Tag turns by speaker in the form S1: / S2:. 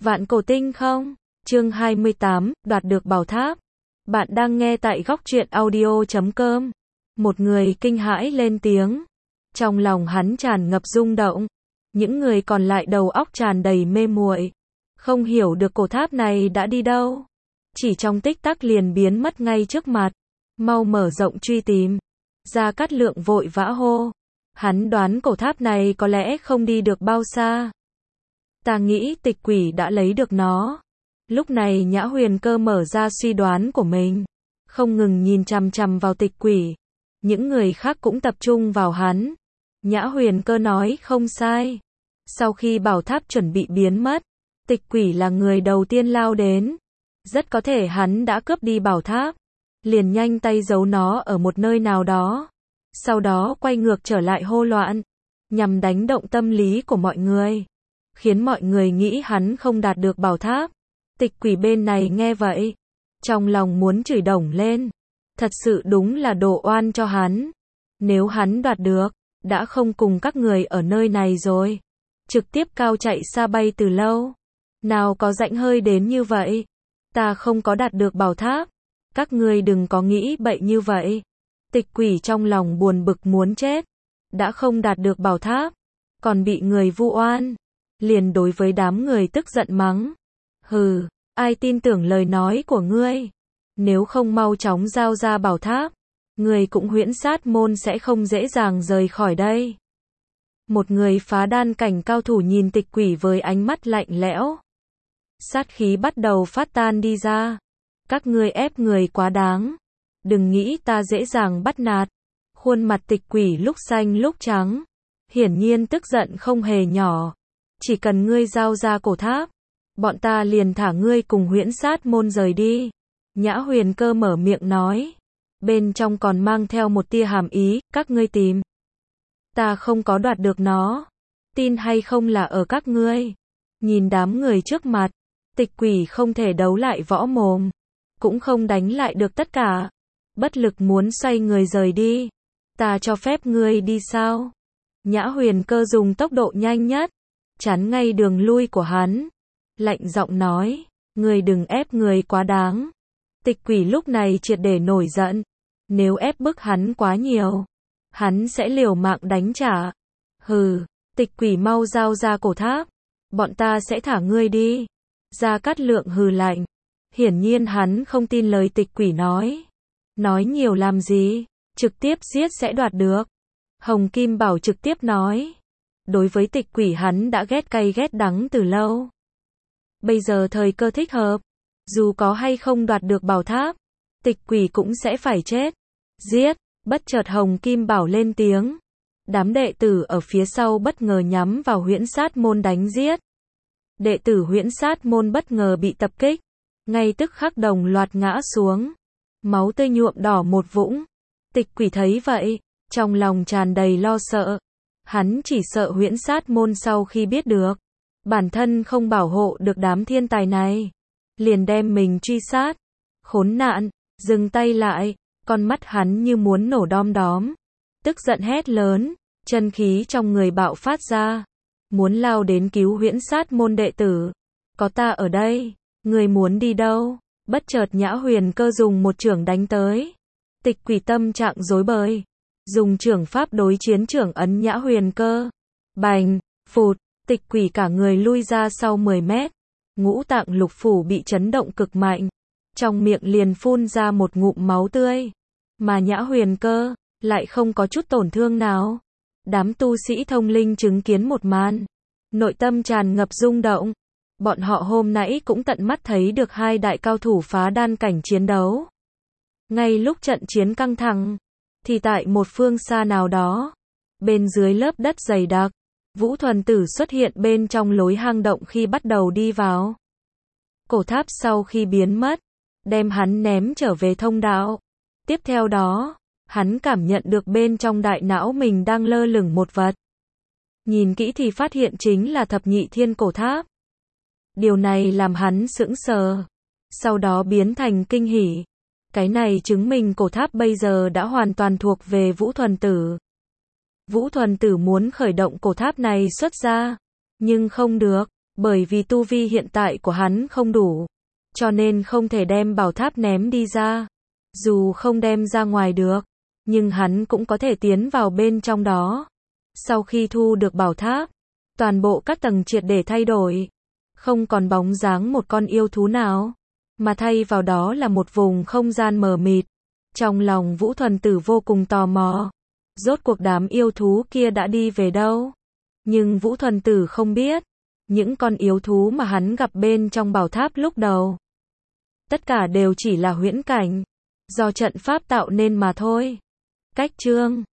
S1: Vạn Cổ Tinh không? Chương 28, đoạt được bảo tháp. Bạn đang nghe tại góc truyện audio.com. Một người kinh hãi lên tiếng. Trong lòng hắn tràn ngập rung động. Những người còn lại đầu óc tràn đầy mê muội. Không hiểu được cổ tháp này đã đi đâu. Chỉ trong tích tắc liền biến mất ngay trước mặt. Mau mở rộng truy tìm. Gia Cát Lượng vội vã hô. Hắn đoán cổ tháp này có lẽ không đi được bao xa. Ta nghĩ tịch quỷ đã lấy được nó. Lúc này Nhã Huyền Cơ mở ra suy đoán của mình. Không ngừng nhìn chằm chằm vào tịch quỷ. Những người khác cũng tập trung vào hắn. Nhã Huyền Cơ nói không sai. Sau khi bảo tháp chuẩn bị biến mất, tịch quỷ là người đầu tiên lao đến. Rất có thể hắn đã cướp đi bảo tháp. Liền nhanh tay giấu nó ở một nơi nào đó. Sau đó quay ngược trở lại hô loạn. Nhằm đánh động tâm lý của mọi người. Khiến mọi người nghĩ hắn không đạt được bảo tháp. Tịch quỷ bên này nghe vậy. Trong lòng muốn chửi đồng lên. Thật sự đúng là đổ oan cho hắn. Nếu hắn đoạt được, đã không cùng các người ở nơi này rồi. Trực tiếp cao chạy xa bay từ lâu. Nào có rãnh hơi đến như vậy. Ta không có đạt được bảo tháp. Các ngươi đừng có nghĩ bậy như vậy. Tịch quỷ trong lòng buồn bực muốn chết. Đã không đạt được bảo tháp. Còn bị người vu oan. Liền đối với đám người tức giận mắng. Hừ, ai tin tưởng lời nói của ngươi. Nếu không mau chóng giao ra bảo tháp. Ngươi cũng huyễn sát môn sẽ không dễ dàng rời khỏi đây. Một người phá đan cảnh cao thủ nhìn tịch quỷ với ánh mắt lạnh lẽo. Sát khí bắt đầu phát tan đi ra. Các ngươi ép người quá đáng. Đừng nghĩ ta dễ dàng bắt nạt. Khuôn mặt tịch quỷ lúc xanh lúc trắng. Hiển nhiên tức giận không hề nhỏ. Chỉ cần ngươi giao ra cổ tháp. Bọn ta liền thả ngươi cùng huyễn sát môn rời đi. Nhã Huyền Cơ mở miệng nói. Bên trong còn mang theo một tia hàm ý. Các ngươi tìm. Ta không có đoạt được nó. Tin hay không là ở các ngươi. Nhìn đám người trước mặt. Tịch quỷ không thể đấu lại võ mồm. Cũng không đánh lại được tất cả. Bất lực muốn xoay người rời đi. Ta cho phép ngươi đi sao? Nhã Huyền Cơ dùng tốc độ nhanh nhất. Chắn ngay đường lui của hắn. Lạnh giọng nói. Ngươi đừng ép người quá đáng. Tịch quỷ lúc này triệt để nổi giận. Nếu ép bức hắn quá nhiều. Hắn sẽ liều mạng đánh trả. Hừ, tịch quỷ mau giao ra cổ tháp. Bọn ta sẽ thả ngươi đi. Gia Cát Lượng hừ lạnh. Hiển nhiên hắn không tin lời tịch quỷ nói. Nói nhiều làm gì, trực tiếp giết sẽ đoạt được. Hồng Kim Bảo trực tiếp nói. Đối với tịch quỷ hắn đã ghét cay ghét đắng từ lâu. Bây giờ thời cơ thích hợp. Dù có hay không đoạt được bảo tháp, tịch quỷ cũng sẽ phải chết. Giết, bất chợt Hồng Kim Bảo lên tiếng. Đám đệ tử ở phía sau bất ngờ nhắm vào huyễn sát môn đánh giết. Đệ tử huyễn sát môn bất ngờ bị tập kích. Ngay tức khắc đồng loạt ngã xuống. Máu tươi nhuộm đỏ một vũng. Tịch quỷ thấy vậy, trong lòng tràn đầy lo sợ. Hắn chỉ sợ huyễn sát môn sau khi biết được. Bản thân không bảo hộ được đám thiên tài này. Liền đem mình truy sát. Khốn nạn, dừng tay lại. Con mắt hắn như muốn nổ đom đóm. Tức giận hét lớn, chân khí trong người bạo phát ra. Muốn lao đến cứu huyễn sát môn đệ tử. Có ta ở đây, người muốn đi đâu? Bất chợt Nhã Huyền Cơ dùng một chưởng đánh tới. Tịch quỷ tâm trạng rối bời. Dùng chưởng pháp đối chiến chưởng ấn Nhã Huyền Cơ. Bành, phụt, tịch quỷ cả người lui ra sau 10 mét. Ngũ tạng lục phủ bị chấn động cực mạnh. Trong miệng liền phun ra một ngụm máu tươi. Mà Nhã Huyền Cơ lại không có chút tổn thương nào. Đám tu sĩ thông linh chứng kiến một màn. Nội tâm tràn ngập rung động. Bọn họ hôm nãy cũng tận mắt thấy được hai đại cao thủ phá đan cảnh chiến đấu. Ngay lúc trận chiến căng thẳng, thì tại một phương xa nào đó, bên dưới lớp đất dày đặc, Vũ Thuần Tử xuất hiện bên trong lối hang động khi bắt đầu đi vào. Cổ tháp sau khi biến mất, đem hắn ném trở về thông đạo. Tiếp theo đó, hắn cảm nhận được bên trong đại não mình đang lơ lửng một vật. Nhìn kỹ thì phát hiện chính là thập nhị thiên cổ tháp. Điều này làm hắn sững sờ. Sau đó biến thành kinh hỉ. Cái này chứng minh cổ tháp bây giờ đã hoàn toàn thuộc về Vũ Thuần Tử. Vũ Thuần Tử muốn khởi động cổ tháp này xuất ra. Nhưng không được. Bởi vì tu vi hiện tại của hắn không đủ, cho nên không thể đem bảo tháp ném đi ra. Dù không đem ra ngoài được, nhưng hắn cũng có thể tiến vào bên trong đó. Sau khi thu được bảo tháp, toàn bộ các tầng triệt để thay đổi. Không còn bóng dáng một con yêu thú nào, mà thay vào đó là một vùng không gian mờ mịt. Trong lòng Vũ Thuần Tử vô cùng tò mò. Rốt cuộc đám yêu thú kia đã đi về đâu? Nhưng Vũ Thuần Tử không biết. Những con yêu thú mà hắn gặp bên trong bảo tháp lúc đầu, tất cả đều chỉ là huyễn cảnh, do trận pháp tạo nên mà thôi. Cách chương